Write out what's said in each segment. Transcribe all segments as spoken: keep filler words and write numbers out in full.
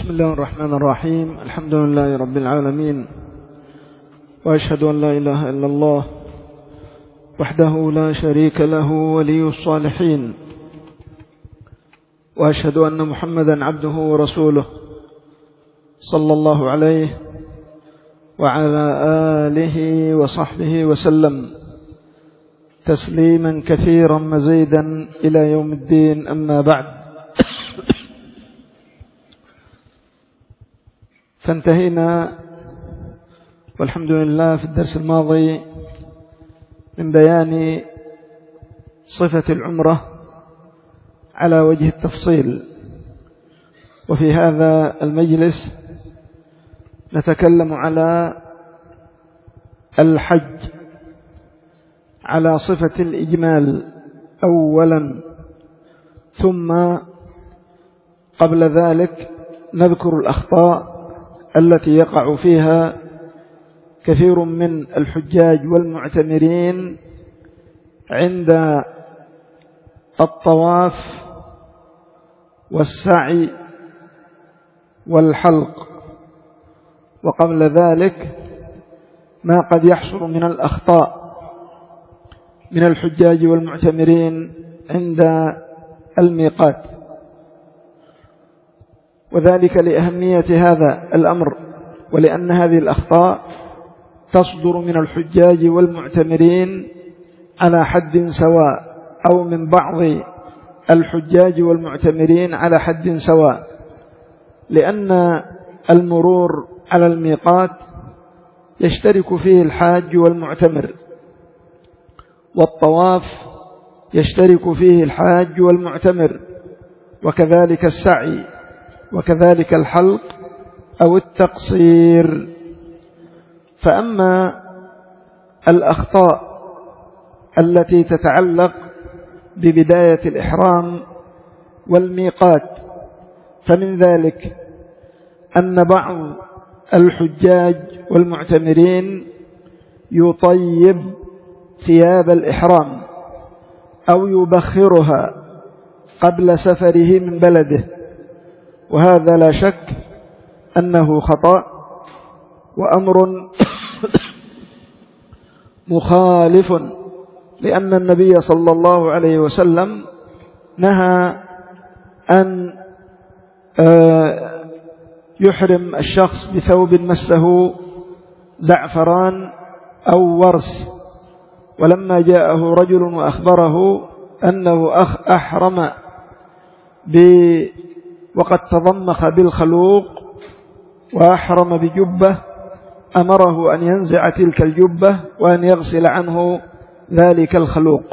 بسم الله الرحمن الرحيم. الحمد لله رب العالمين، وأشهد أن لا إله إلا الله وحده لا شريك له ولي الصالحين، وأشهد أن محمدا عبده ورسوله صلى الله عليه وعلى آله وصحبه وسلم تسليما كثيرا مزيدا إلى يوم الدين. أما بعد، فانتهينا والحمد لله في الدرس الماضي من بيان صفة العمرة على وجه التفصيل، وفي هذا المجلس نتكلم على الحج على صفة الإجمال أولا، ثم قبل ذلك نذكر الأخطاء التي يقع فيها كثير من الحجاج والمعتمرين عند الطواف والسعي والحلق، وقبل ذلك ما قد يحصل من الأخطاء من الحجاج والمعتمرين عند الميقات، وذلك لأهمية هذا الأمر، ولأن هذه الأخطاء تصدر من الحجاج والمعتمرين على حد سواء، أو من بعض الحجاج والمعتمرين على حد سواء، لأن المرور على الميقات يشترك فيه الحاج والمعتمر، والطواف يشترك فيه الحاج والمعتمر، وكذلك السعي، وكذلك الحلق أو التقصير. فأما الأخطاء التي تتعلق ببداية الإحرام والميقات، فمن ذلك أن بعض الحجاج والمعتمرين يطيب ثياب الإحرام أو يبخرها قبل سفره من بلده، وهذا لا شك أنه خطأ وأمر مخالف، لأن النبي صلى الله عليه وسلم نهى أن يحرم الشخص بثوب مسه زعفران أو ورس، ولما جاءه رجل وأخبره أنه أخ أحرم ب وقد تضمخ بالخلوق وأحرم بجبة، أمره أن ينزع تلك الجبة وأن يغسل عنه ذلك الخلوق.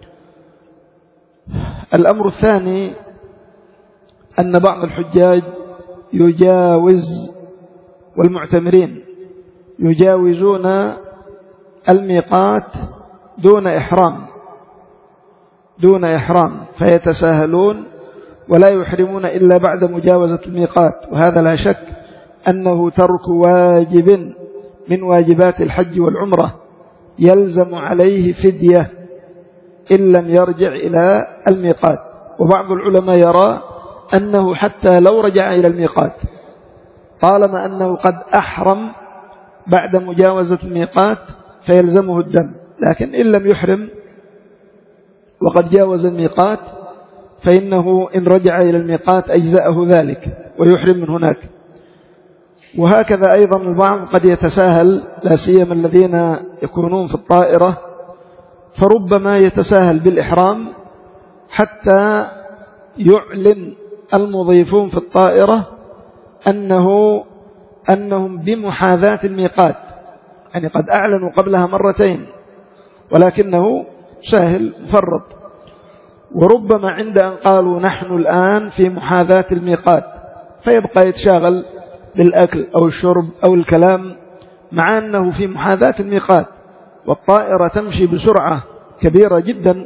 الأمر الثاني أن بعض الحجاج يجاوز والمعتمرين يجاوزون الميقات دون إحرام دون إحرام فيتساهلون ولا يحرمون إلا بعد مجاوزة الميقات، وهذا لا شك أنه ترك واجب من واجبات الحج والعمرة يلزم عليه فدية إن لم يرجع إلى الميقات. وبعض العلماء يرى أنه حتى لو رجع إلى الميقات طالما أنه قد أحرم بعد مجاوزة الميقات فيلزمه الدم، لكن إن لم يحرم وقد جاوز الميقات فإنه إن رجع إلى الميقات أجزأه ذلك ويحرم من هناك. وهكذا أيضا البعض قد يتساهل، لا سيما الذين يكونون في الطائرة، فربما يتساهل بالإحرام حتى يعلن المضيفون في الطائرة أنه أنهم بمحاذاة الميقات، يعني قد أعلنوا قبلها مرتين ولكنه ساهل مفرط، وربما عند أن قالوا نحن الآن في محاذاة الميقات فيبقى يتشاغل بالأكل أو الشرب أو الكلام، مع أنه في محاذاة الميقات والطائرة تمشي بسرعة كبيرة جدا،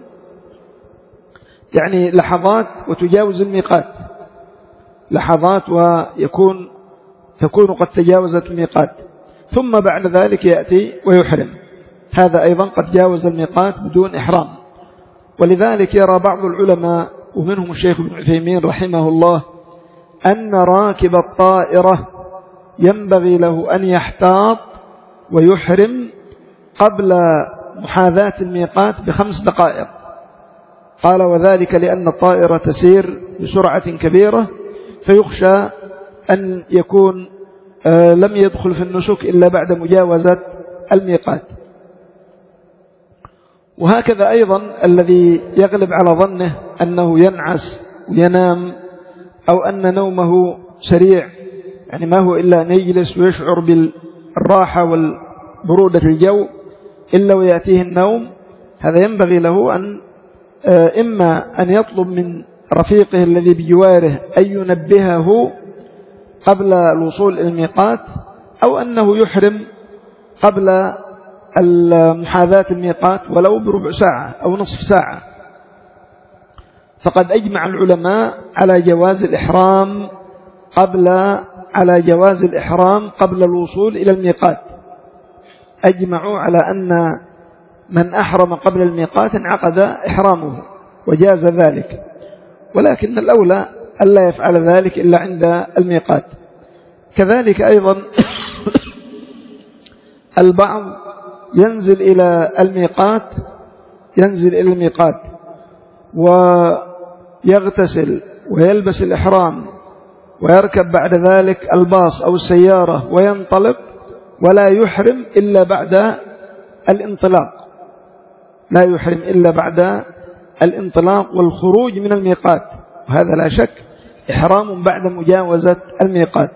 يعني لحظات وتجاوز الميقات، لحظات ويكون تكون قد تجاوزت الميقات، ثم بعد ذلك يأتي ويحرم، هذا أيضا قد جاوز الميقات بدون إحرام. ولذلك يرى بعض العلماء ومنهم الشيخ ابن عثيمين رحمه الله أن راكب الطائرة ينبغي له أن يحتاط ويحرم قبل محاذاة الميقات بخمس دقائق. قال وذلك لأن الطائرة تسير بسرعة كبيرة فيخشى أن يكون لم يدخل في النسك إلا بعد مجاوزة الميقات. وهكذا أيضا الذي يغلب على ظنه أنه ينعس وينام أو أن نومه سريع، يعني ما هو إلا أن يجلس ويشعر بالراحة والبرودة الجو إلا ويأتيه النوم، هذا ينبغي له أن إما أن يطلب من رفيقه الذي بجواره أن ينبهه قبل الوصول إلى الميقات، أو أنه يحرم قبل محاذاة الميقات ولو بربع ساعة أو نصف ساعة. فقد أجمع العلماء على جواز الإحرام قبل على جواز الإحرام قبل الوصول إلى الميقات. أجمعوا على أن من أحرم قبل الميقات انعقد إحرامه وجاز ذلك، ولكن الأولى ألا يفعل ذلك إلا عند الميقات. كذلك أيضا البعض ينزل إلى الميقات ينزل إلى الميقات ويغتسل ويلبس الإحرام ويركب بعد ذلك الباص أو السيارة وينطلق ولا يحرم إلا بعد الانطلاق، لا يحرم إلا بعد الانطلاق والخروج من الميقات، وهذا لا شك إحرام بعد مجاوزة الميقات.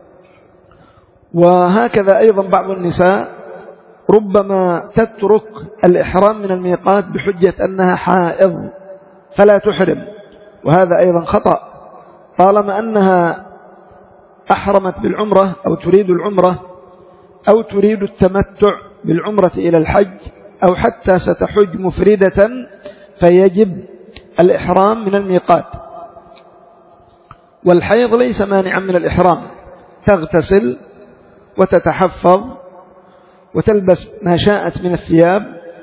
وهكذا أيضا بعض النساء ربما تترك الإحرام من الميقات بحجة أنها حائض فلا تحرم، وهذا أيضا خطأ. طالما أنها أحرمت بالعمرة أو تريد العمرة أو تريد التمتع بالعمرة إلى الحج أو حتى ستحج مفردة فيجب الإحرام من الميقات. والحيض ليس مانعا من الإحرام، تغتسل وتتحفظ وتلبس ما شاءت من الثياب،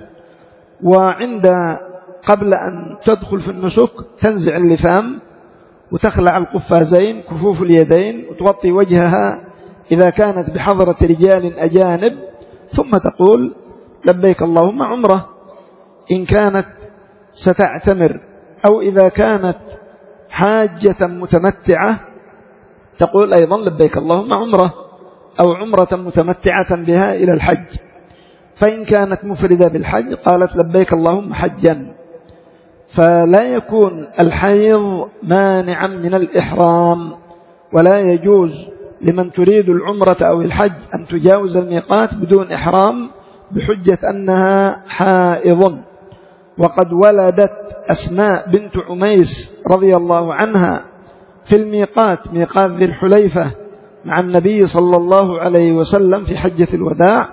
وعند قبل أن تدخل في النسك تنزع اللثام وتخلع القفازين كفوف اليدين وتغطي وجهها إذا كانت بحضرة رجال أجانب، ثم تقول لبيك اللهم عمرة إن كانت ستعتمر، أو إذا كانت حاجة متمتعة تقول أيضا لبيك اللهم عمرة أو عمرة متمتعة بها إلى الحج. فإن كانت مفردة بالحج قالت لبيك اللهم حجا. فلا يكون الحيض مانعا من الإحرام، ولا يجوز لمن تريد العمرة أو الحج أن تجاوز الميقات بدون إحرام بحجة أنها حائض. وقد ولدت أسماء بنت عميس رضي الله عنها في الميقات ميقات ذي الحليفة مع النبي صلى الله عليه وسلم في حجة الوداع،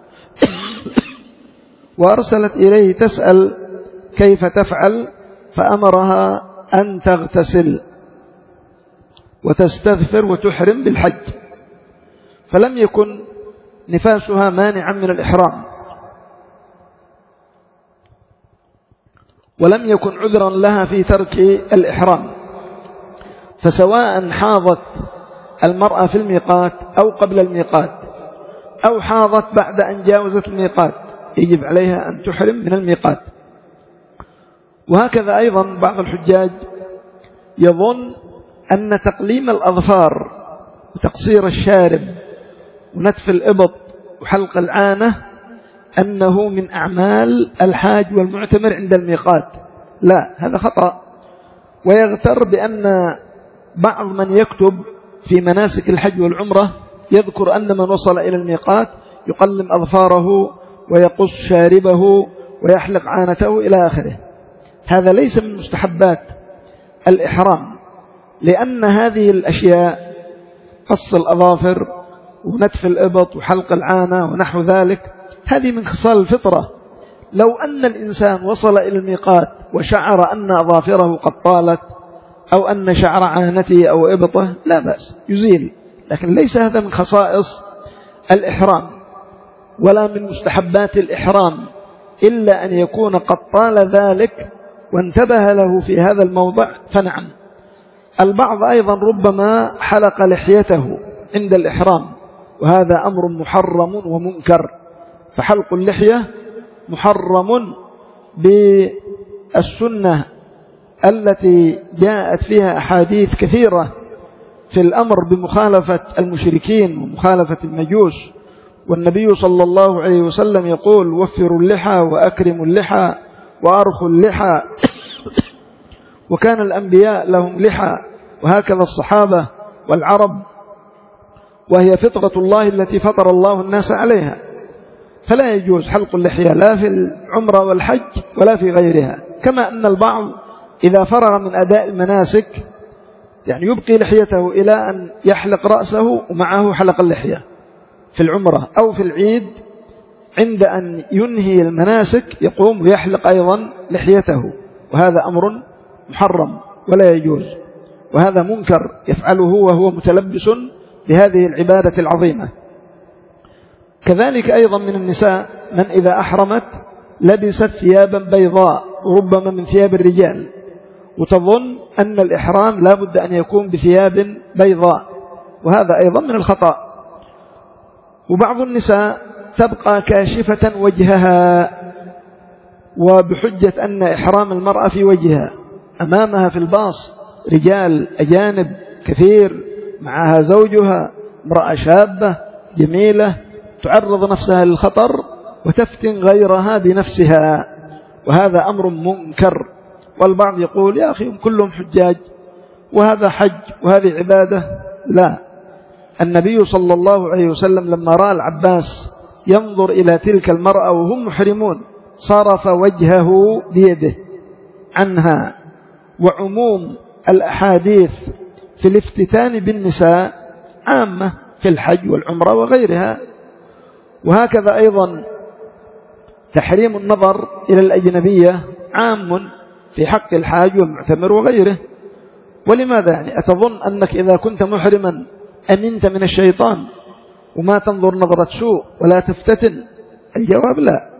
وأرسلت إليه تسأل كيف تفعل، فأمرها أن تغتسل وتستغفر وتحرم بالحج، فلم يكن نفاسها مانعا من الإحرام، ولم يكن عذرا لها في ترك الإحرام. فسواء حاضت المرأة في الميقات أو قبل الميقات أو حاضت بعد أن جاوزت الميقات يجب عليها أن تحرم من الميقات. وهكذا أيضا بعض الحجاج يظن أن تقليم الأظفار وتقصير الشارب ونتف الإبط وحلق العانة أنه من أعمال الحاج والمعتمر عند الميقات. لا، هذا خطأ. ويغتر بأن بعض من يكتب في مناسك الحج والعمرة يذكر أن من وصل إلى الميقات يقلم أظفاره ويقص شاربه ويحلق عانته إلى آخره. هذا ليس من مستحبات الإحرام، لأن هذه الأشياء قص الأظافر ونتف الإبط وحلق العانة ونحو ذلك هذه من خصال الفطرة. لو أن الإنسان وصل إلى الميقات وشعر أن أظافره قد طالت أو أن شعر عانته أو إبطه لا بأس يزيل، لكن ليس هذا من خصائص الإحرام ولا من مستحبات الإحرام، إلا أن يكون قد طال ذلك وانتبه له في هذا الموضع فنعم. البعض أيضا ربما حلق لحيته عند الإحرام، وهذا أمر محرم ومنكر. فحلق اللحية محرم بالسنة التي جاءت فيها أحاديث كثيرة في الأمر بمخالفة المشركين ومخالفة المجوس. والنبي صلى الله عليه وسلم يقول: وفروا اللحى وأكرموا اللحى وأرخوا اللحى. وكان الأنبياء لهم لحى، وهكذا الصحابة والعرب، وهي فطرة الله التي فطر الله الناس عليها. فلا يجوز حلق اللحية لا في العمرة والحج ولا في غيرها. كما أن البعض إذا فرغ من أداء المناسك يعني يبقي لحيته إلى أن يحلق رأسه ومعه حلق اللحية في العمرة أو في العيد، عند أن ينهي المناسك يقوم ويحلق أيضا لحيته، وهذا أمر محرم ولا يجوز، وهذا منكر يفعله وهو متلبس بهذه العبادة العظيمة. كذلك أيضا من النساء من إذا أحرمت لبست ثيابا بيضاء ربما من ثياب الرجال، وتظن أن الإحرام لا بد أن يكون بثياب بيضاء، وهذا أيضا من الخطأ. وبعض النساء تبقى كاشفة وجهها، وبحجة أن إحرام المرأة في وجهها، أمامها في الباص رجال أجانب كثير، معها زوجها، امرأة شابة جميلة تعرض نفسها للخطر وتفتن غيرها بنفسها، وهذا أمر منكر. والبعض يقول: يا أخي كلهم حجاج وهذا حج وهذه عبادة. لا، النبي صلى الله عليه وسلم لما رأى العباس ينظر إلى تلك المرأة وهم محرمون صرف وجهه بيده عنها. وعموم الأحاديث في الافتتان بالنساء عامة في الحج والعمرة وغيرها. وهكذا أيضا تحريم النظر إلى الأجنبية عام في حق الحاج والمعتمر وغيره. ولماذا؟ يعني أتظن أنك إذا كنت محرما أمنت من الشيطان وما تنظر نظرة سوء ولا تفتتن؟ الجواب لا.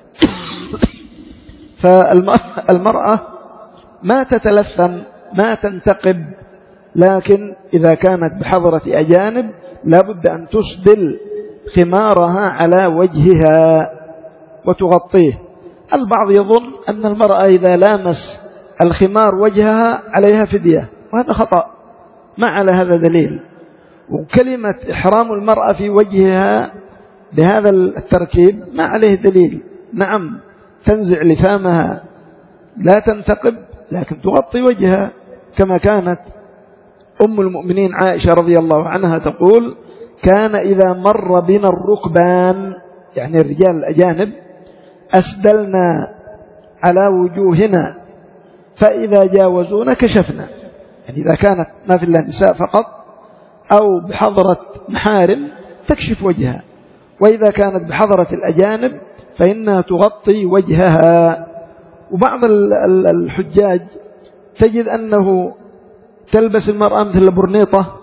فالمرأة ما تتلثم ما تنتقب، لكن إذا كانت بحضرة أجانب لا بد أن تسدل خمارها على وجهها وتغطيه. البعض يظن أن المرأة إذا لامس الخمار وجهها عليها فدية، وهذا خطأ، ما على هذا دليل. وكلمة إحرام المرأة في وجهها بهذا التركيب ما عليه دليل. نعم تنزع لفامها لا تنتقب، لكن تغطي وجهها، كما كانت أم المؤمنين عائشة رضي الله عنها تقول: كان إذا مر بنا الركبان، يعني الرجال الأجانب، أسدلنا على وجوهنا، فإذا جاوزونا كشفنا. يعني إذا كانت ما في الله نساء فقط أو بحضرة محارم تكشف وجهها، وإذا كانت بحضرة الأجانب فإنها تغطي وجهها. وبعض الحجاج تجد أنه تلبس المرأة مثل البرنيطة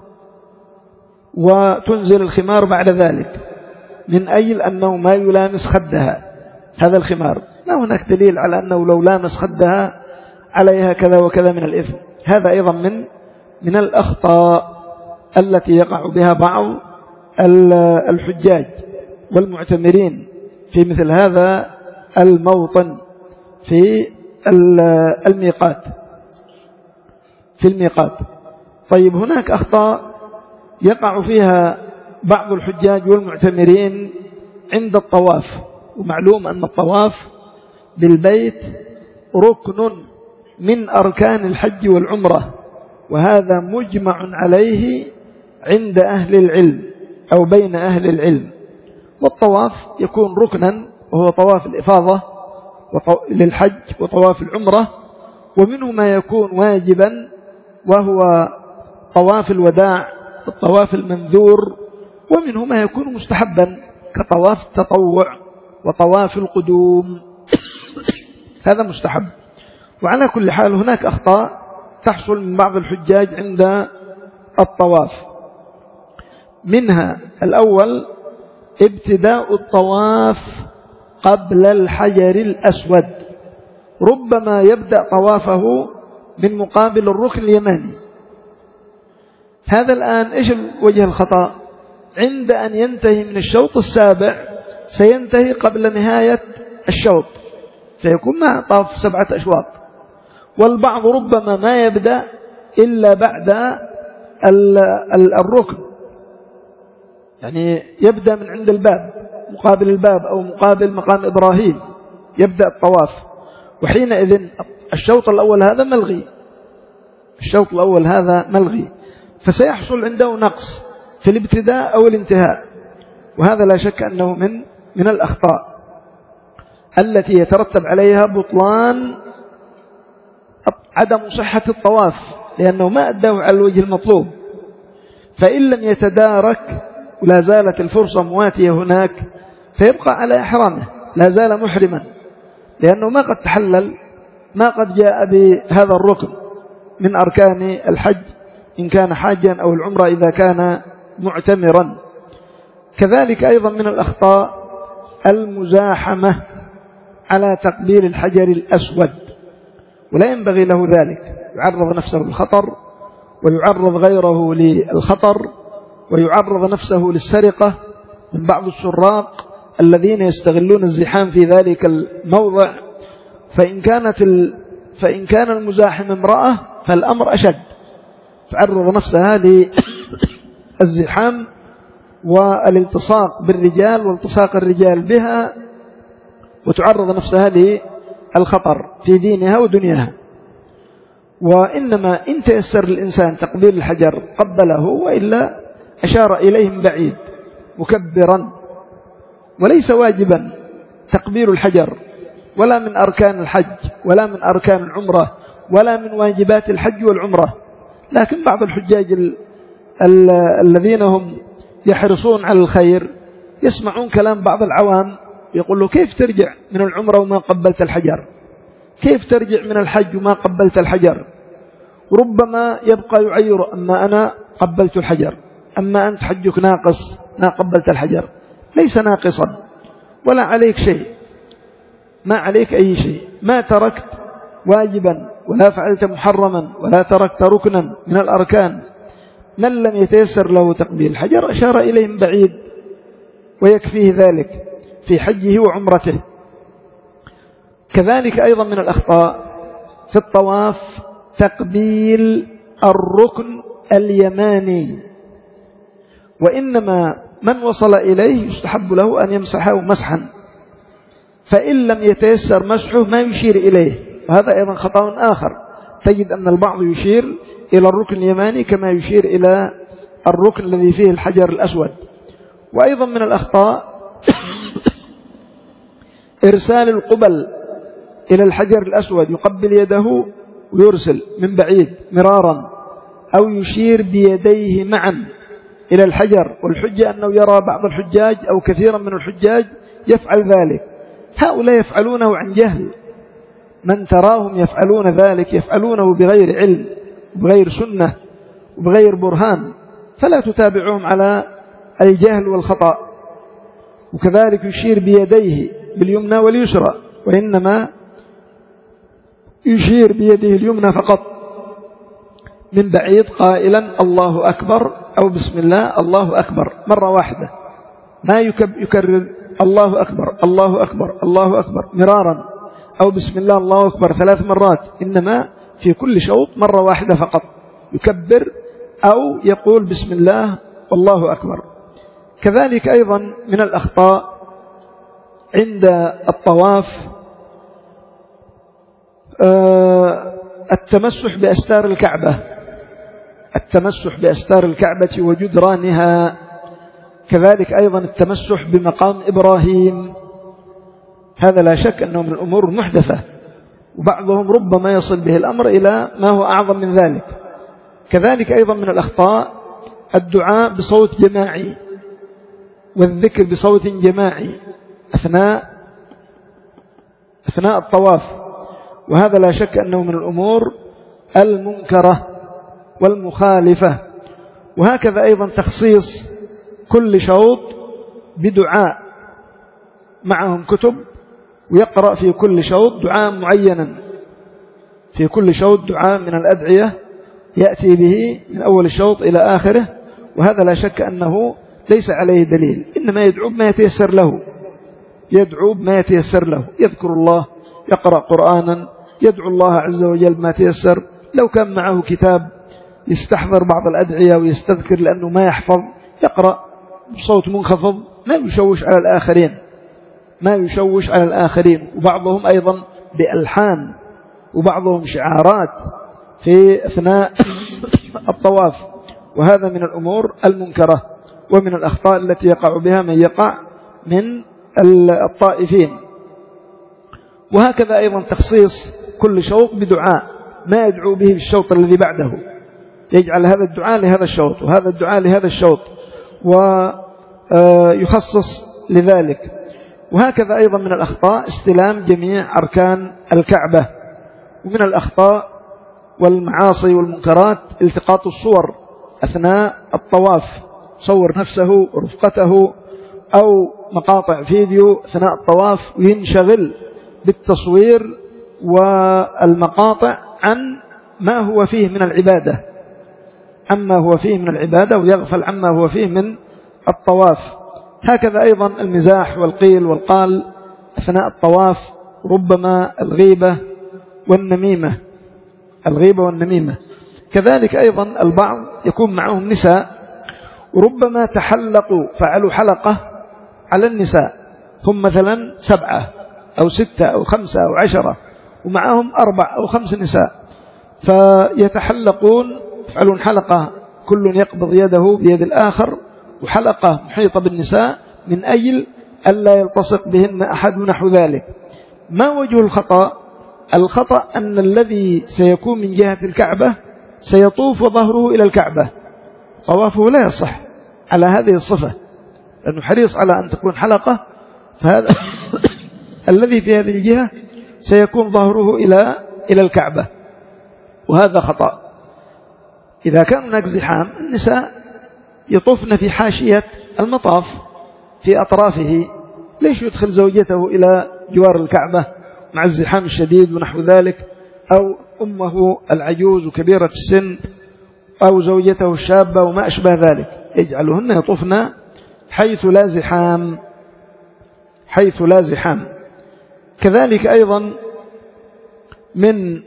وتنزل الخمار بعد ذلك من أجل أنه ما يلامس خدها هذا الخمار. ما هناك دليل على أنه لو لامس خدها عليها كذا وكذا من الإثم. هذا أيضا من من الأخطاء التي يقع بها بعض الحجاج والمعتمرين في مثل هذا الموطن في الميقات في الميقات. طيب هناك أخطاء يقع فيها بعض الحجاج والمعتمرين عند الطواف. ومعلوم أن الطواف بالبيت ركن من أركان الحج والعمرة، وهذا مجمع عليه عند أهل العلم أو بين أهل العلم. والطواف يكون ركنا، وهو طواف الإفاضة للحج وطواف العمرة، ومنه ما يكون واجبا وهو طواف الوداع والطواف المنذور، ومنه ما يكون مستحبا كطواف التطوع وطواف القدوم، هذا مستحب. وعلى كل حال هناك أخطاء تحصل من بعض الحجاج عند الطواف. منها الأول ابتداء الطواف قبل الحجر الأسود، ربما يبدأ طوافه من مقابل الركن اليماني هذا الآن إيش وجه الخطأ؟ عند أن ينتهي من الشوط السابع سينتهي قبل نهاية الشوط، فيكون ما طاف سبعة أشواط. والبعض ربما ما يبدأ إلا بعد الركن، يعني يبدأ من عند الباب مقابل الباب أو مقابل مقام إبراهيم يبدأ الطواف، وحينئذ الشوط الأول هذا ملغي، الشوط الأول هذا ملغي، فسيحصل عنده نقص في الابتداء أو الانتهاء. وهذا لا شك أنه من من الأخطاء التي يترتب عليها بطلان عدم صحة الطواف، لأنه ما أداه على الوجه المطلوب. فإن لم يتدارك ولا زالت الفرصة مواتية هناك فيبقى على إحرامه، لا زال محرما، لأنه ما قد تحلل، ما قد جاء بهذا الركن من أركان الحج إن كان حاجا أو العمرة إذا كان معتمرا. كذلك أيضا من الأخطاء المزاحمة على تقبيل الحجر الأسود، ولا ينبغي له ذلك، يعرض نفسه للخطر ويعرض غيره للخطر ويعرض نفسه للسرقة من بعض السراق الذين يستغلون الزحام في ذلك الموضع. فإن كانت ال... فإن كان المزاحم امرأة فالأمر أشد، تعرض نفسها للزحام والالتصاق بالرجال والتصاق الرجال بها، وتعرض نفسها للخطر في دينها ودنياها. وإنما إن تيسر الإنسان تقبيل الحجر قبله، وإلا أشار إليه من بعيد مكبرا. وليس واجبا تقبيل الحجر، ولا من أركان الحج، ولا من أركان العمرة، ولا من واجبات الحج والعمرة. لكن بعض الحجاج ال ال الذين هم يحرصون على الخير يسمعون كلام بعض العوام يقول له كيف ترجع من العمرة وما قبلت الحجر، كيف ترجع من الحج وما قبلت الحجر. وربما يبقى يعير، أما أنا قبلت الحجر، أما أنت حجك ناقص ما قبلت الحجر. ليس ناقصا ولا عليك شيء، ما عليك أي شيء، ما تركت واجبا ولا فعلت محرما ولا تركت ركنا من الأركان. من لم يتيسر له تقبيل الحجر أشار إليه من بعيد ويكفيه ذلك في حجه وعمرته. كذلك أيضا من الأخطاء في الطواف تقبيل الركن اليماني، وإنما من وصل إليه يستحب له أن يمسحه مسحا، فإن لم يتيسر مسحه ما يشير إليه، وهذا أيضا خطأ آخر. تجد أن البعض يشير إلى الركن اليماني كما يشير إلى الركن الذي فيه الحجر الأسود. وأيضا من الأخطاء إرسال القبل إلى الحجر الأسود، يقبل يده ويرسل من بعيد مرارا، أو يشير بيديه معا إلى الحجر. والحجة أنه يرى بعض الحجاج أو كثيرا من الحجاج يفعل ذلك. هؤلاء يفعلونه عن جهل، من تراهم يفعلون ذلك يفعلونه بغير علم بغير سنة وبغير برهان، فلا تتابعهم على الجهل والخطأ. وكذلك يشير بيديه باليمنى واليسرى، وإنما يشير بيده اليمنى فقط من بعيد قائلا الله أكبر أو بسم الله الله أكبر مرة واحدة، ما يكرر الله أكبر الله أكبر الله أكبر مرارا أو بسم الله الله أكبر ثلاث مرات، إنما في كل شوط مرة واحدة فقط يكبر أو يقول بسم الله والله أكبر. كذلك أيضا من الأخطاء عند الطواف التمسح بأستار الكعبة، التمسح بأستار الكعبة وجدرانها. كذلك أيضا التمسح بمقام إبراهيم، هذا لا شك أنه من الأمور المحدثة، وبعضهم ربما يصل به الأمر إلى ما هو أعظم من ذلك. كذلك أيضا من الأخطاء الدعاء بصوت جماعي والذكر بصوت جماعي أثناء أثناء الطواف، وهذا لا شك أنه من الأمور المنكرة والمخالفة. وهكذا أيضا تخصيص كل شوط بدعاء، معهم كتب ويقرأ في كل شوط دعاء معينا، في كل شوط دعاء من الأدعية يأتي به من أول الشوط إلى آخره، وهذا لا شك أنه ليس عليه دليل، إنما يدعو بما يتيسر له، يدعو بما يتيسر له، يذكر الله، يقرأ قرآنا، يدعو الله عز وجل ما تيسر. لو كان معه كتاب يستحضر بعض الأدعية ويستذكر لأنه ما يحفظ، يقرأ بصوت منخفض ما يشوش على الآخرين، ما يشوش على الآخرين. وبعضهم أيضا بألحان، وبعضهم شعارات في أثناء الطواف، وهذا من الأمور المنكرة ومن الأخطاء التي يقع بها من يقع من الطائفين. وهكذا أيضا تخصيص كل شوط بدعاء ما يدعو به في الشوط الذي بعده، يجعل هذا الدعاء لهذا الشوط وهذا الدعاء لهذا الشوط ويخصص لذلك. وهكذا أيضا من الأخطاء استلام جميع أركان الكعبة. ومن الأخطاء والمعاصي والمنكرات التقاط الصور أثناء الطواف، صور نفسه ورفقته أو مقاطع فيديو أثناء الطواف، وينشغل بالتصوير والمقاطع عن ما هو فيه من العبادة عما هو فيه من العبادة ويغفل عما هو فيه من الطواف. هكذا أيضا المزاح والقيل والقال أثناء الطواف، ربما الغيبة والنميمة الغيبة والنميمة كذلك أيضا البعض يكون معهم نساء، وربما تحلقوا فعلوا حلقة على النساء، هم مثلا سبعة أو ستة أو خمسة أو عشرة ومعهم أربع أو خمس نساء، فيتحلقون يفعلون حلقة كل يقبض يده بيد الآخر، وحلقة محيطة بالنساء من أجل ألا يلتصق بهن أحد نحو ذلك. ما وجه الخطأ؟ الخطأ أن الذي سيكون من جهة الكعبة سيطوف وظهره إلى الكعبة، طوافه لا يصح على هذه الصفة، لأنه حريص على أن تكون حلقة، فهذا الذي في هذه الجهة سيكون ظهره إلى إلى الكعبة، وهذا خطأ. إذا كان هناك زحام النساء يطوفن في حاشية المطاف في أطرافه، ليش يدخل زوجته إلى جوار الكعبة مع الزحام الشديد ونحو ذلك، أو أمه العجوز وكبيرة السن أو زوجته الشابة وما أشبه ذلك، يجعلهن يطوفن حيث لا زحام حيث لا زحام. كذلك أيضا من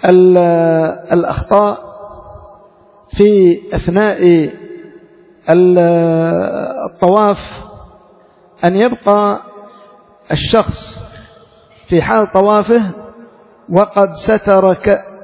الأخطاء في أثناء الطواف أن يبقى الشخص في حال طوافه وقد ستر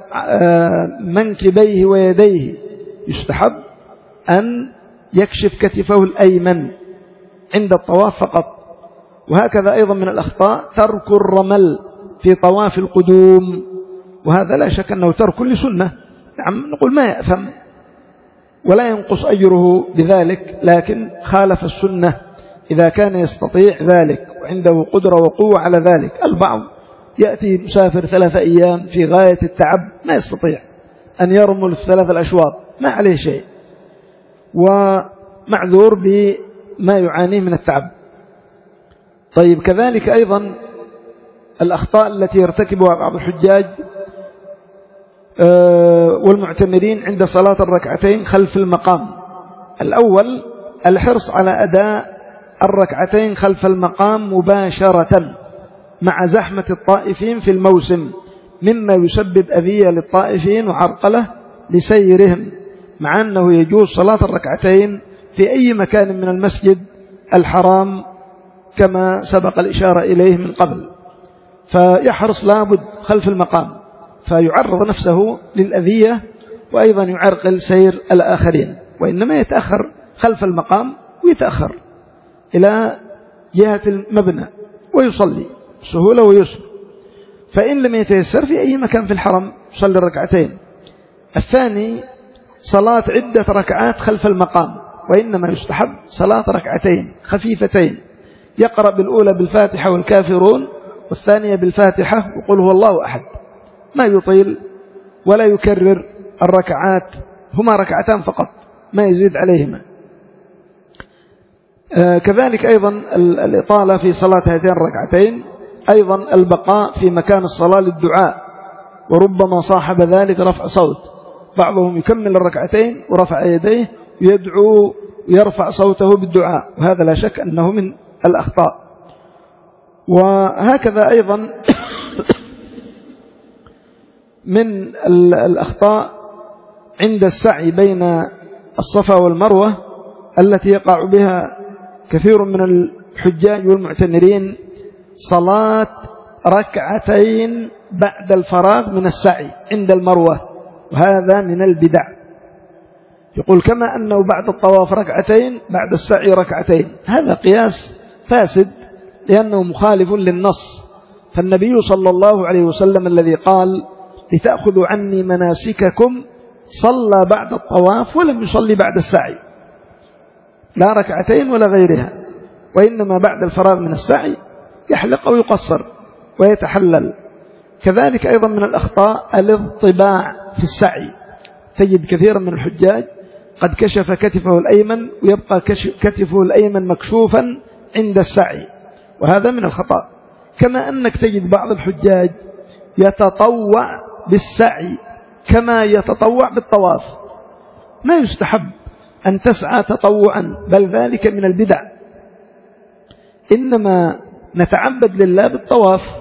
منكبيه ويديه، يستحب أن يكشف كتفه الأيمن عند الطواف فقط. وهكذا أيضا من الأخطاء ترك الرمل في طواف القدوم، وهذا لا شك أنه ترك لسنة، نعم نقول ما يأثم ولا ينقص أجره بذلك، لكن خالف السنة إذا كان يستطيع ذلك وعنده قدرة وقوة على ذلك. البعض يأتي مسافر ثلاثة أيام في غاية التعب ما يستطيع أن يرمل في ثلاث الأشواط، ما عليه شيء ومعذور بما يعانيه من التعب. طيب كذلك أيضا الأخطاء التي يرتكبها بعض الحجاج والمعتمرين عند صلاة الركعتين خلف المقام. الأول الحرص على أداء الركعتين خلف المقام مباشرة مع زحمة الطائفين في الموسم، مما يسبب أذية للطائفين وعرقلة لسيرهم، مع أنه يجوز صلاة الركعتين في أي مكان من المسجد الحرام كما سبق الإشارة إليه من قبل. فيحرص لابد خلف المقام، فيعرض نفسه للأذية وأيضا يعرقل سير الآخرين، وإنما يتأخر خلف المقام ويتأخر إلى جهة المبنى ويصلي سهولة ويسر. فإن لم يتيسر في أي مكان في الحرم يصلي الركعتين. الثاني صلاة عدة ركعات خلف المقام، وإنما يستحب صلاة ركعتين خفيفتين، يقرأ بالأولى بالفاتحة والكافرون، والثانية بالفاتحة وقل هو الله أحد، ما يطيل ولا يكرر الركعات، هما ركعتان فقط ما يزيد عليهما. آه كذلك أيضا الإطالة في صلاة هاتين الركعتين، أيضا البقاء في مكان الصلاة للدعاء، وربما صاحب ذلك رفع صوت، بعضهم يكمل الركعتين ورفع يديه ويدعو ويرفع صوته بالدعاء، وهذا لا شك أنه من الأخطاء. وهكذا أيضا من الأخطاء عند السعي بين الصفا والمروة التي يقع بها كثير من الحجاج والمعتمرين صلاة ركعتين بعد الفراغ من السعي عند المروة، وهذا من البدع. يقول كما أنه بعد الطواف ركعتين بعد السعي ركعتين، هذا قياس فاسد لأنه مخالف للنص. فالنبي صلى الله عليه وسلم الذي قال لتأخذوا عني مناسككم صلى بعد الطواف ولم يصلي بعد السعي، لا ركعتين ولا غيرها، وإنما بعد الفراغ من السعي يحلق أو يقصر ويتحلل. كذلك أيضا من الأخطاء الاضطباع في السعي، تجد كثيرا من الحجاج قد كشف كتفه الأيمن ويبقى كتفه الأيمن مكشوفا عند السعي، وهذا من الخطأ. كما أنك تجد بعض الحجاج يتطوع بالسعي كما يتطوع بالطواف، ما يستحب أن تسعى تطوعا، بل ذلك من البدع. إنما نتعبد لله بالطواف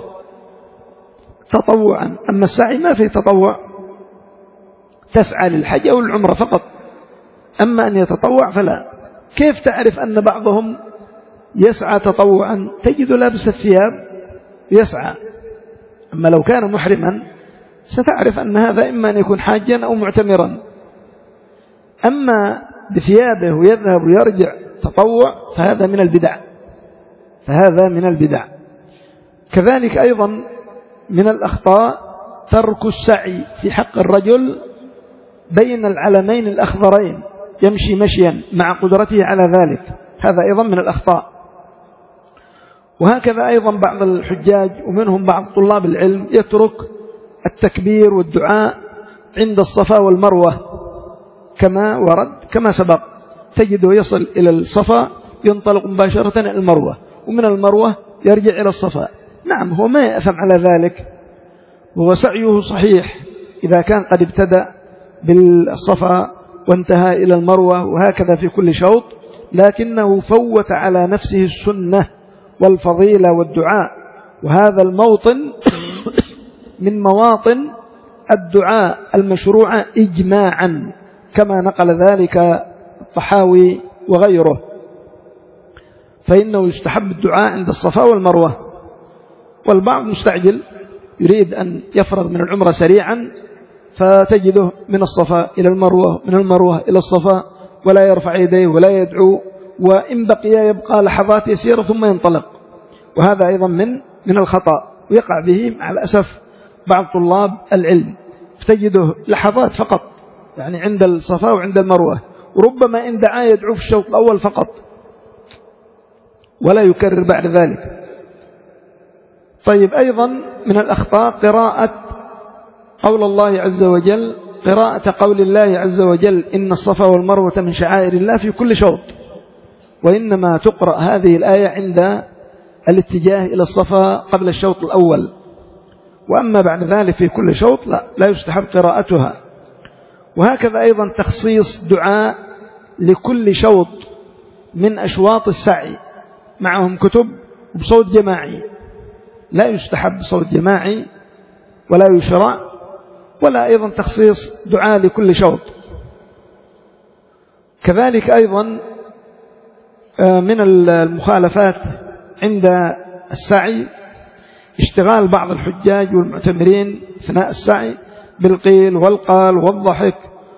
تطوعا، أما السعي ما فيه تطوع، تسعى للحج أو العمرة فقط، أما أن يتطوع فلا. كيف تعرف أن بعضهم يسعى تطوعا؟ تجد لابس الثياب يسعى، أما لو كان محرما ستعرف أن هذا إما أن يكون حاجا أو معتمرا. أما بثيابه ويذهب ويرجع تطوع فهذا من البدع، فهذا من البدع. كذلك أيضا من الأخطاء ترك السعي في حق الرجل بين العلمين الأخضرين، يمشي مشيا مع قدرته على ذلك، هذا أيضا من الأخطاء. وهكذا أيضا بعض الحجاج ومنهم بعض طلاب العلم يترك التكبير والدعاء عند الصفا والمروة كما ورد كما سبق، تجده يصل إلى الصفا ينطلق مباشرة إلى المروة، ومن المروة يرجع إلى الصفا. نعم هو ما يأثم على ذلك، وهو سعيه صحيح إذا كان قد ابتدأ بالصفا وانتهى إلى المروة، وهكذا في كل شوط، لكنه فوت على نفسه السنة والفضيلة والدعاء، وهذا الموطن من مواطن الدعاء المشروعة إجماعا كما نقل ذلك الطحاوي وغيره. فإنه يستحب الدعاء عند الصفا والمروة. والبعض مستعجل يريد أن يفرغ من العمرة سريعا، فتجده من الصفا إلى المروة، من المروة إلى الصفا، ولا يرفع يديه ولا يدعو، وإن بقي يبقى لحظات يسيرة ثم ينطلق، وهذا أيضا من من الخطأ، ويقع به مع الأسف بعض طلاب العلم، فتجده لحظات فقط يعني عند الصفا وعند المروة، وربما إن دعا يدعو في الشوط الأول فقط ولا يكرر بعد ذلك. طيب أيضا من الأخطاء قراءة قول الله عز وجل، قراءة قول الله عز وجل إن الصفا والمروة من شعائر الله في كل شوط، وإنما تقرأ هذه الآية عند الاتجاه إلى الصفا قبل الشوط الأول، وأما بعد ذلك في كل شوط لا, لا يستحب قراءتها. وهكذا أيضا تخصيص دعاء لكل شوط من أشواط السعي معهم كتب بصوت جماعي، لا يستحب صوت جماعي ولا يشرع، ولا أيضا تخصيص دعاء لكل شوط. كذلك أيضا من المخالفات عند السعي اشتغال بعض الحجاج والمعتمرين أثناء السعي بالقيل والقال والضحك،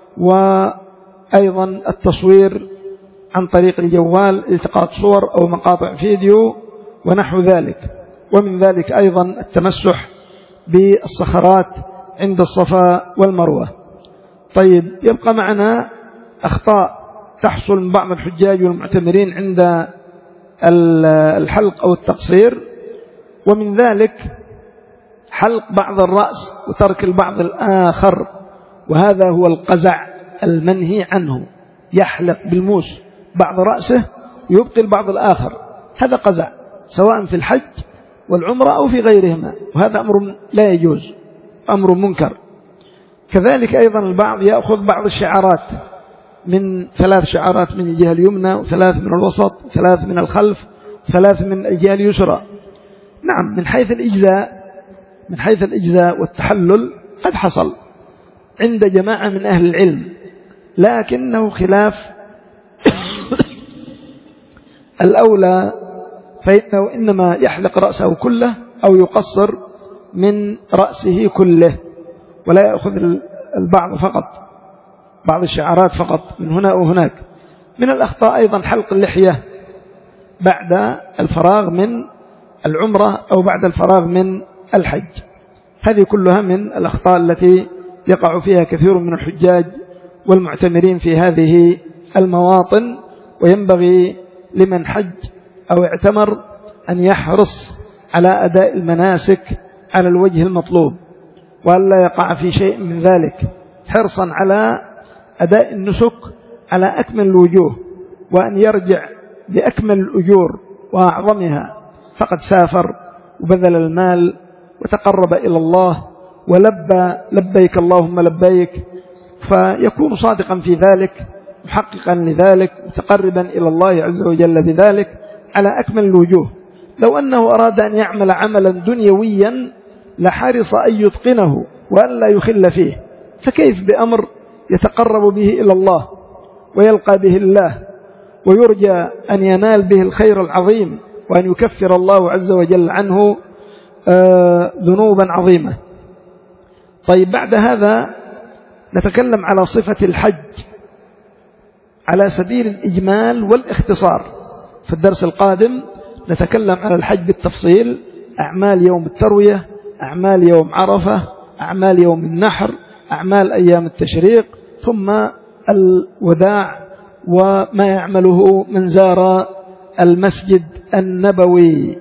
وأيضا التصوير عن طريق الجوال، التقاط صور أو مقاطع فيديو ونحو ذلك. ومن ذلك أيضا التمسح بالصخرات عند الصفا والمروة. طيب يبقى معنا أخطاء تحصل من بعض الحجاج والمعتمرين عند الحلق أو التقصير، ومن ذلك حلق بعض الرأس وترك البعض الآخر، وهذا هو القزع المنهي عنه، يحلق بالموس بعض رأسه ويبقي البعض الآخر، هذا قزع سواء في الحج والعمرة أو في غيرهما، وهذا أمر لا يجوز، أمر منكر. كذلك أيضا البعض يأخذ بعض الشعارات من ثلاث شعارات من الجهة اليمنى وثلاث من الوسط وثلاث من الخلف وثلاث من الجهة اليسرى. نعم، من حيث الإجزاء من حيث الإجزاء والتحلل قد حصل عند جماعة من أهل العلم، لكنه خلاف الأولى، فإنه إنما يحلق رأسه كله أو يقصر من رأسه كله، ولا يأخذ البعض فقط، بعض الشعارات فقط من هنا وهناك. من الأخطاء أيضا حلق اللحية بعد الفراغ من العمرة أو بعد الفراغ من الحج. هذه كلها من الأخطاء التي يقع فيها كثير من الحجاج والمعتمرين في هذه المواطن، وينبغي لمن حج أو اعتمر أن يحرص على أداء المناسك على الوجه المطلوب، وأن لا يقع في شيء من ذلك، حرصا على أداء النسك على أكمل الوجوه، وأن يرجع بأكمل الأجور وأعظمها، فقد سافر وبذل المال وتقرب إلى الله ولبى لبيك اللهم لبيك، فيكون صادقا في ذلك، محققا لذلك، متقربا إلى الله عز وجل بذلك على أكمل الوجوه. لو أنه أراد أن يعمل عملا دنيويا لحرص أن يتقنه وأن لا يخل فيه، فكيف بأمر يتقرب به إلى الله ويلقى به الله ويرجى أن ينال به الخير العظيم وأن يكفر الله عز وجل عنه آه ذنوبا عظيمة. طيب، بعد هذا نتكلم على صفة الحج على سبيل الإجمال والاختصار. في الدرس القادم نتكلم على الحج بالتفصيل، أعمال يوم التروية، أعمال يوم عرفة، أعمال يوم النحر، أعمال أيام التشريق، ثم الوداع وما يعمله من زار المسجد النبوي.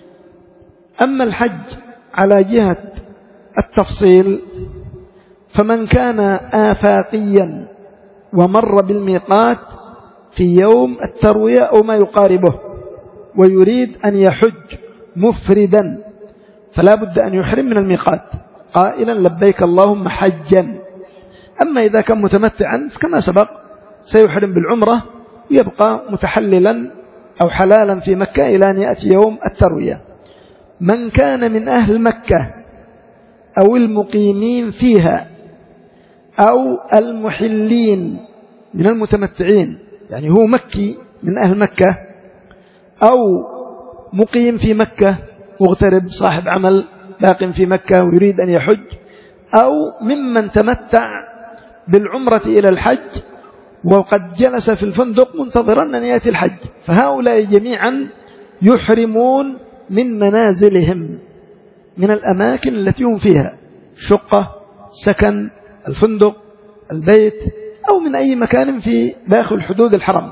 أما الحج على جهة التفصيل، فمن كان آفاقيا ومر بالميقات في يوم التروية أو ما يقاربه ويريد أن يحج مفردا، فلا بد أن يحرم من الميقات قائلا لبيك اللهم حجا. أما إذا كان متمتعا فكما سبق سيحرم بالعمرة، يبقى متحللا أو حلالا في مكة إلى أن يأتي يوم التروية. من كان من أهل مكة أو المقيمين فيها أو المحلين من المتمتعين، يعني هو مكي من أهل مكة أو مقيم في مكة مغترب صاحب عمل باق في مكة ويريد أن يحج، أو ممن تمتع بالعمرة إلى الحج وقد جلس في الفندق منتظرا أن يأتي الحج، فهؤلاء جميعا يحرمون من منازلهم، من الأماكن التي هم فيها، شقة، سكن، الفندق، البيت، أو من أي مكان في داخل حدود الحرم.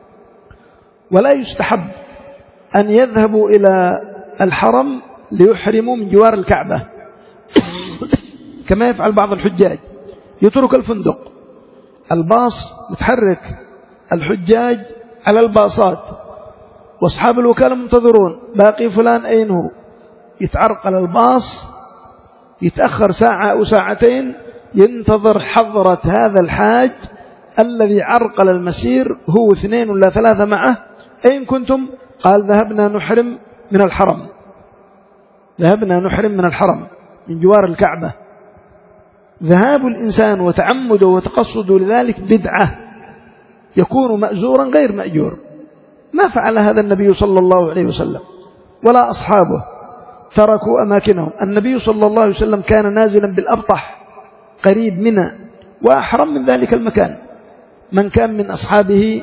ولا يستحب أن يذهبوا إلى الحرم ليحرموا من جوار الكعبة كما يفعل بعض الحجاج، يترك الفندق، الباص متحرك، الحجاج على الباصات، واصحاب الوكالة منتظرون، باقي فلان أين هو، يتعرقل الباص، يتأخر ساعة أو ساعتين، ينتظر حضرة هذا الحاج الذي عرقل المسير، هو اثنين ولا ثلاثة معه، أين كنتم؟ قال ذهبنا نحرم من الحرم، ذهبنا نحرم من الحرم من جوار الكعبة. ذهاب الإنسان وتعمده وتقصده لذلك بدعة، يكون مأجورا غير مأجور. ما فعل هذا النبي صلى الله عليه وسلم ولا أصحابه، تركوا أماكنهم. النبي صلى الله عليه وسلم كان نازلا بالأبطح قريب منه وأحرم من ذلك المكان من كان من أصحابه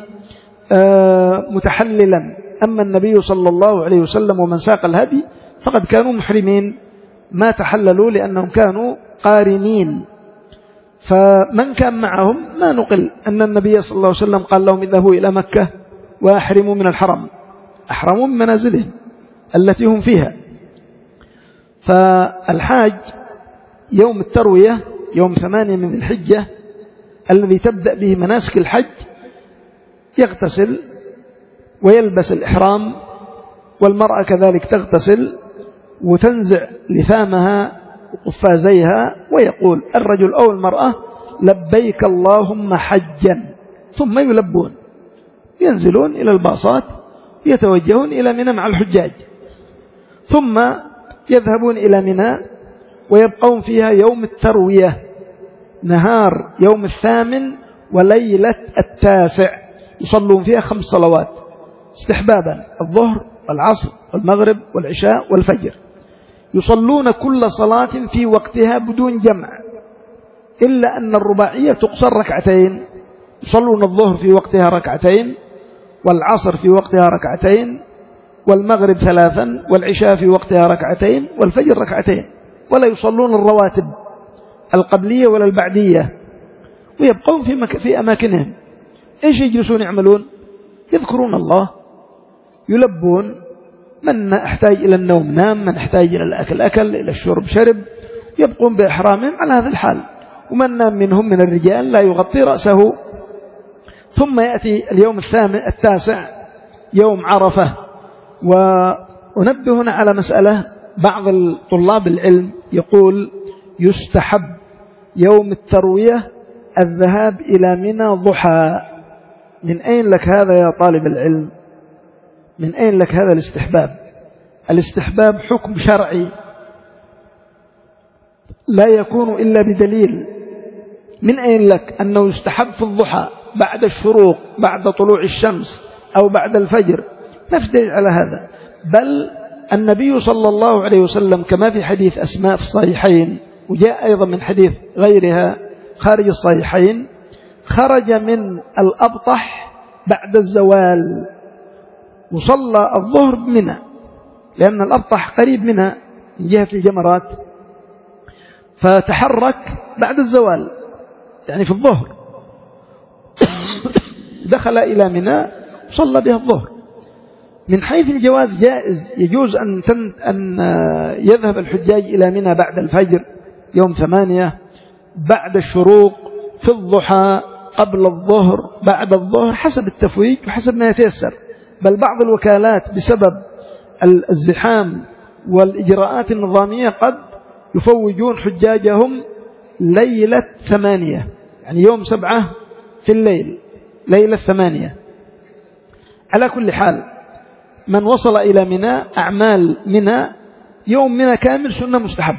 متحللا. أما النبي صلى الله عليه وسلم ومن ساق الهدي فقد كانوا محرمين، ما تحللوا لأنهم كانوا قارنين. فمن كان معهم ما نقل أن النبي صلى الله عليه وسلم قال لهم اذهبوا إلى مكة وأحرموا من الحرم، أحرموا من منازلهم التي هم فيها. فالحاج يوم التروية يوم ثمانية من الحجة الذي تبدأ به مناسك الحج يغتسل ويلبس الإحرام، والمرأة كذلك تغتسل وتنزع لثامها قفازيها ويقول الرجل أو المرأة لبيك اللهم حجا، ثم يلبون، ينزلون إلى الباصات يتوجهون إلى منى مع الحجاج، ثم يذهبون إلى منى ويبقون فيها يوم التروية، نهار يوم الثامن وليلة التاسع، يصلون فيها خمس صلوات استحبابا، الظهر والعصر والمغرب والعشاء والفجر، يصلون كل صلاة في وقتها بدون جمع، إلا أن الرباعية تقصر ركعتين، يصلون الظهر في وقتها ركعتين، والعصر في وقتها ركعتين، والمغرب ثلاثا، والعشاء في وقتها ركعتين، والفجر ركعتين، ولا يصلون الرواتب القبلية ولا البعدية، ويبقون في, مك... في أماكنهم. إيش يجلسون يعملون؟ يذكرون الله، يلبون، من احتاج إلى النوم نام، من احتاج إلى الأكل أكل، إلى الشرب شرب، يبقون بإحرامهم على هذا الحال. ومن نام منهم من الرجال لا يغطي رأسه. ثم يأتي اليوم الثامن التاسع يوم عرفة. وأنبه هنا على مسألة، بعض طلاب العلم يقول يستحب يوم التروية الذهاب إلى منى ضحى. من أين لك هذا يا طالب العلم؟ من أين لك هذا الاستحباب؟ الاستحباب حكم شرعي لا يكون إلا بدليل. من أين لك أنه يستحب في الضحى بعد الشروق، بعد طلوع الشمس، أو بعد الفجر؟ ما في دليل على هذا. بل النبي صلى الله عليه وسلم كما في حديث أسماء في الصحيحين، وجاء أيضا من حديث غيرها خارج الصحيحين، خرج من الأبطح بعد الزوال وصلى الظهر بمنى، لأن الأبطح قريب منها من جهة الجمرات، فتحرك بعد الزوال يعني في الظهر، دخل إلى منى وصلى بها الظهر. من حيث الجواز جائز، يجوز أن, تن أن يذهب الحجاج إلى منى بعد الفجر يوم ثمانية، بعد الشروق، في الضحى، قبل الظهر، بعد الظهر، حسب التفويج وحسب ما يتيسر. بل بعض الوكالات بسبب الزحام والإجراءات النظامية قد يفوجون حجاجهم ليلة ثمانية، يعني يوم سبعة في الليل، ليلة ثمانية. على كل حال من وصل إلى منى، أعمال منى يوم منى كامل سنة مستحب،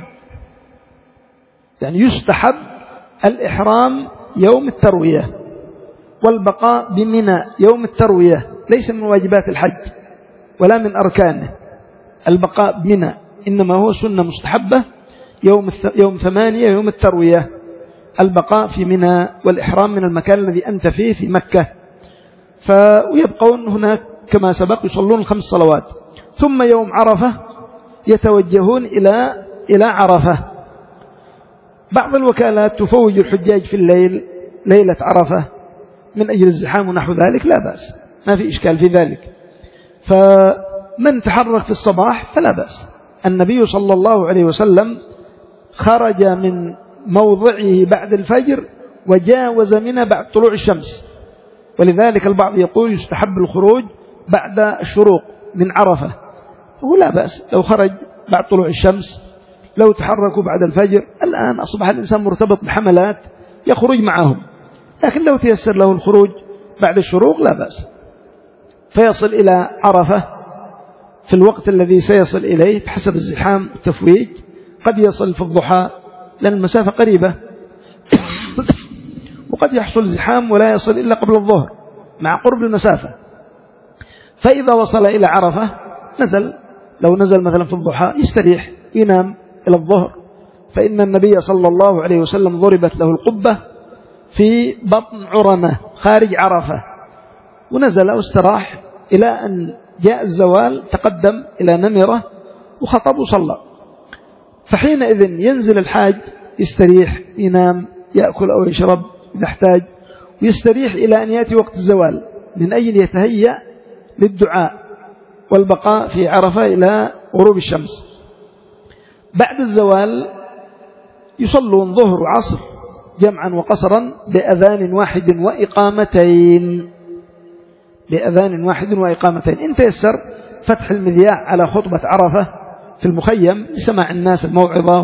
يعني يستحب الإحرام يوم التروية والبقاء بمنى يوم التروية، ليس من واجبات الحج ولا من أركانه البقاء بمنى، إنما هو سنة مستحبة يوم يوم ثمانية يوم التروية، البقاء في منى والإحرام من المكان الذي أنت فيه في مكة. فيبقون هناك كما سبق يصلون الخمس صلوات. ثم يوم عرفة يتوجهون إلى إلى عرفة. بعض الوكالات تفوج الحجاج في الليل ليلة عرفة من أجل الزحام ونحو ذلك، لا بأس، ما في إشكال في ذلك. فمن تحرك في الصباح فلا بأس. النبي صلى الله عليه وسلم خرج من موضعه بعد الفجر وجاوز منى بعد طلوع الشمس، ولذلك البعض يقول يستحب الخروج بعد الشروق من عرفة، ولا بأس لو خرج بعد طلوع الشمس، لو تحركوا بعد الفجر. الآن أصبح الإنسان مرتبط بحملات يخرج معهم، لكن لو تيسر له الخروج بعد الشروق لا بأس، فيصل إلى عرفة في الوقت الذي سيصل إليه بحسب الزحام والتفويج. قد يصل في الضحى لأن المسافة قريبة وقد يحصل زحام ولا يصل إلا قبل الظهر مع قرب المسافة. فإذا وصل إلى عرفة نزل، لو نزل مثلا في الضحى يستريح ينام إلى الظهر، فإن النبي صلى الله عليه وسلم ضربت له القبة في بطن عرنة خارج عرفة، ونزل واستراح إلى أن جاء الزوال، تقدم إلى نمرة وخطب وصلى. فحينئذ ينزل الحاج يستريح ينام يأكل أو يشرب إذا احتاج، ويستريح إلى أن يأتي وقت الزوال من أجل يتهيأ للدعاء والبقاء في عرفة إلى غروب الشمس. بعد الزوال يصلون ظهر وعصر جمعا وقصرا بأذان واحد وإقامتين، بأذان واحد وإقامتين. إن تيسر فتح المذياع على خطبة عرفة في المخيم لسماع الناس الموعظة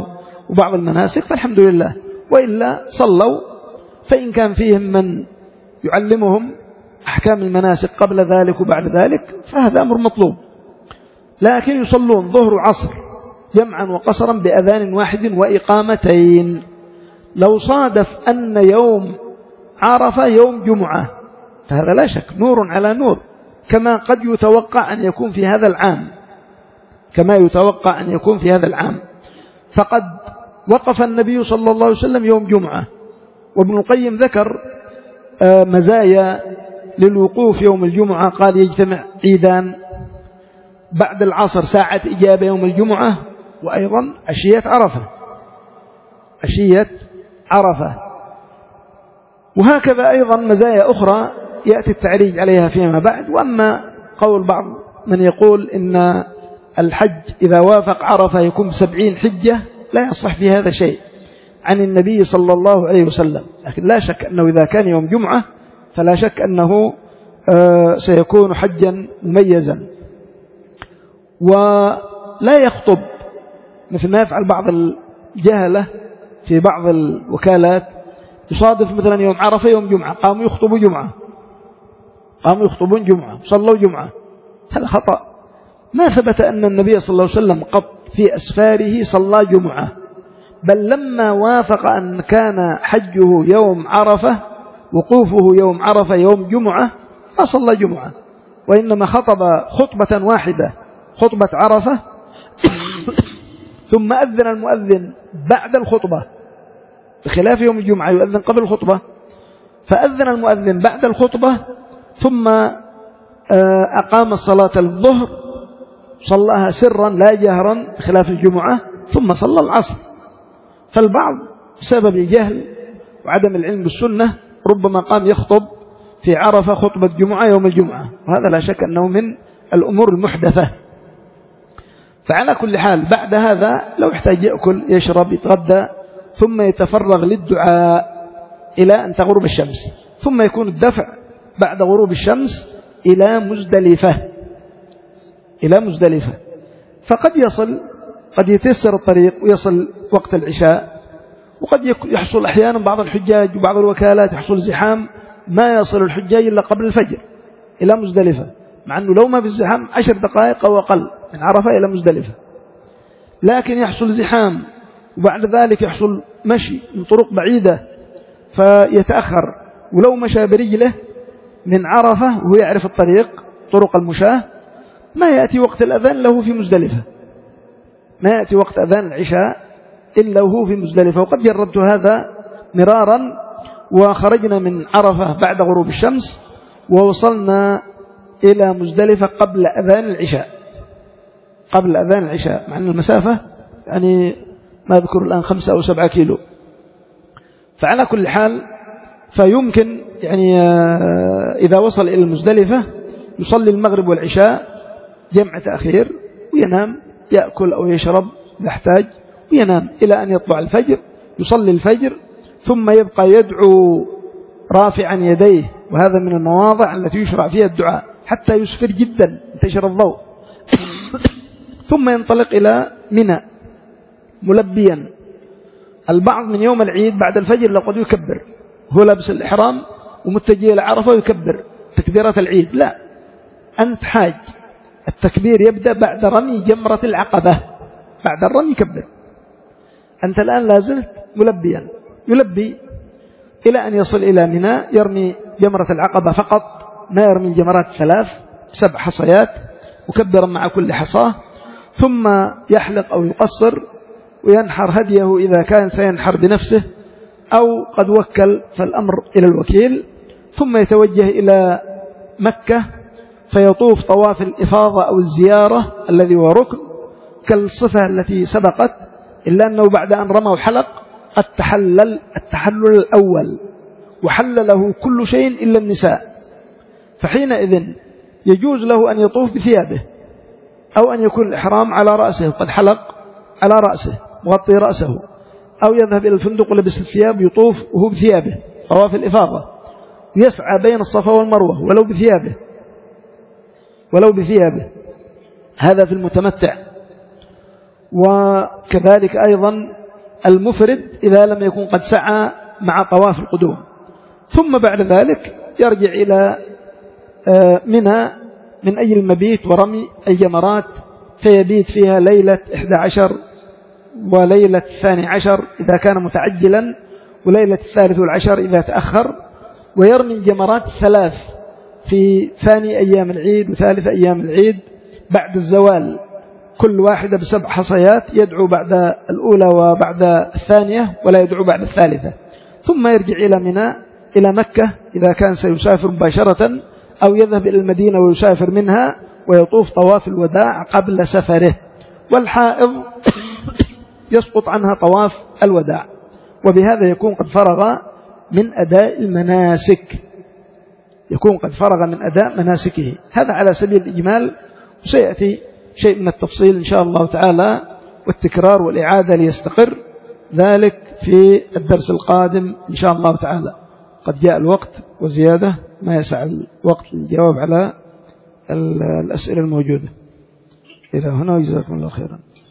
وبعض المناسك فالحمد لله، وإلا صلوا. فإن كان فيهم من يعلمهم أحكام المناسك قبل ذلك وبعد ذلك فهذا أمر مطلوب، لكن يصلون ظهر وعصر جمعا وقصرا بأذان واحد وإقامتين. لو صادف أن يوم عرفة يوم جمعة فهذا لا شك نور على نور، كما قد يتوقع أن يكون في هذا العام كما يتوقع أن يكون في هذا العام فقد وقف النبي صلى الله عليه وسلم يوم جمعة. وابن القيم ذكر مزايا للوقوف يوم الجمعة، قال يجتمع عيدان بعد العصر ساعة إجابة يوم الجمعة، وأيضا عشية عرفة عشية عرفة وهكذا أيضا مزايا أخرى يأتي التعريج عليها فيما بعد. وأما قول بعض من يقول إن الحج إذا وافق عرفة يكون بسبعين حجة لا يصح في هذا شيء عن النبي صلى الله عليه وسلم، لكن لا شك أنه إذا كان يوم جمعة فلا شك أنه سيكون حجا مميزا. ولا يخطب مثل ما يفعل بعض الجهلة في بعض الوكالات، يصادف مثلا يوم عرفة يوم جمعة قاموا يخطبوا جمعة قاموا يخطبون جمعة صلوا جمعة، هذا خطأ. ما ثبت أن النبي صلى الله عليه وسلم قط في أسفاره صلى جمعة، بل لما وافق أن كان حجه يوم عرفة وقوفه يوم عرفة يوم جمعة ما صلى جمعة، وإنما خطب خطبة واحدة خطبة عرفة ثم أذن المؤذن بعد الخطبة، بخلاف يوم الجمعة يؤذن قبل الخطبة، فأذن المؤذن بعد الخطبة ثم أقام الصلاة الظهر صلىها سرا لا جهرا بخلاف الجمعة، ثم صلى العصر. فالبعض بسبب الجهل وعدم العلم بالسنة ربما قام يخطب في عرفة خطبة جمعة يوم الجمعة، وهذا لا شك أنه من الأمور المحدثة. فعلى كل حال بعد هذا لو احتاج يأكل يشرب يتغدى ثم يتفرغ للدعاء إلى أن تغرب الشمس، ثم يكون الدفع بعد غروب الشمس إلى مزدلفة إلى مزدلفة فقد يصل قد يتيسر الطريق ويصل وقت العشاء، وقد يحصل أحيانا بعض الحجاج وبعض الوكالات يحصل زحام ما يصل الحجاج إلا قبل الفجر إلى مزدلفة، مع أنه لو ما في الزحام عشر دقائق أو أقل من عرفة إلى مزدلفة، لكن يحصل زحام وبعد ذلك يحصل مشي من طرق بعيدة فيتأخر، ولو مشى برجله من عرفة وهو يعرف الطريق طرق المشاة ما يأتي وقت الأذان له في مزدلفة ما يأتي وقت أذان العشاء إلا وهو في مزدلفة. وقد جربت هذا مرارا، وخرجنا من عرفة بعد غروب الشمس ووصلنا إلى مزدلفة قبل أذان العشاء قبل أذان العشاء مع أن المسافة يعني ما أذكر الآن خمسة أو سبعة كيلو. فعلى كل حال فيمكن يعني إذا وصل إلى المزدلفة يصلي المغرب والعشاء جمع تأخير وينام، يأكل أو يشرب إذا احتاج وينام إلى أن يطلع الفجر، يصلي الفجر ثم يبقى يدعو رافعا يديه، وهذا من المواضع التي يشرع فيها الدعاء حتى يسفر جدا انتشر الضوء ثم ينطلق إلى منى ملبيا. البعض من يوم العيد بعد الفجر لقد يكبر هو لابس الإحرام ومتجه إلى عرفة ويكبر تكبيرة العيد، لا، أنت حاج، التكبير يبدأ بعد رمي جمرة العقبة، بعد الرمي يكبر. أنت الآن لازلت ملبيا يلبي إلى أن يصل إلى منى يرمي جمرة العقبة فقط، ما يرمي الجمرات ثلاث سبع حصيات مكبرا مع كل حصاه، ثم يحلق أو يقصر وينحر هديه إذا كان سينحر بنفسه أو قد وكل فالأمر إلى الوكيل، ثم يتوجه إلى مكة فيطوف طواف الإفاضة أو الزيارة الذي هو ركن كالصفة التي سبقت، إلا أنه بعد أن رمى وحلق قد تحلل التحلل الأول وحل له كل شيء إلا النساء، فحينئذ يجوز له أن يطوف بثيابه أو أن يكون الإحرام على رأسه قد حلق على رأسه مغطي رأسه، أو يذهب إلى الفندق ولبس الثياب يطوف وهو بثيابه طواف الإفاضة، يسعى بين الصفا والمروة ولو بثيابه ولو بثيابه هذا في المتمتع. وكذلك أيضا المفرد إذا لم يكن قد سعى مع طواف القدوم. ثم بعد ذلك يرجع إلى منى من أي المبيت ورمي أي جمرات، فيبيت فيها ليلة إحدى عشر وليلة الثاني عشر إذا كان متعجلا، وليلة الثالث والعشر إذا تأخر، ويرمي الجمرات الثلاث في ثاني أيام العيد وثالث أيام العيد بعد الزوال، كل واحدة بسبع حصيات، يدعو بعد الأولى وبعد الثانية ولا يدعو بعد الثالثة. ثم يرجع إلى منى إلى مكة إذا كان سيسافر مباشرة، أو يذهب إلى المدينة ويسافر منها ويطوف طواف الوداع قبل سفره. والحائض يسقط عنها طواف الوداع، وبهذا يكون قد فرغ من أداء المناسك، يكون قد فرغ من أداء مناسكه. هذا على سبيل الإجمال، وسيأتي شيء من التفصيل إن شاء الله تعالى والتكرار والإعادة ليستقر ذلك في الدرس القادم إن شاء الله تعالى. قد جاء الوقت وزيادة ما يسع الوقت للجواب على الأسئلة الموجودة. إلى هنا وجزاكم الله خيرا.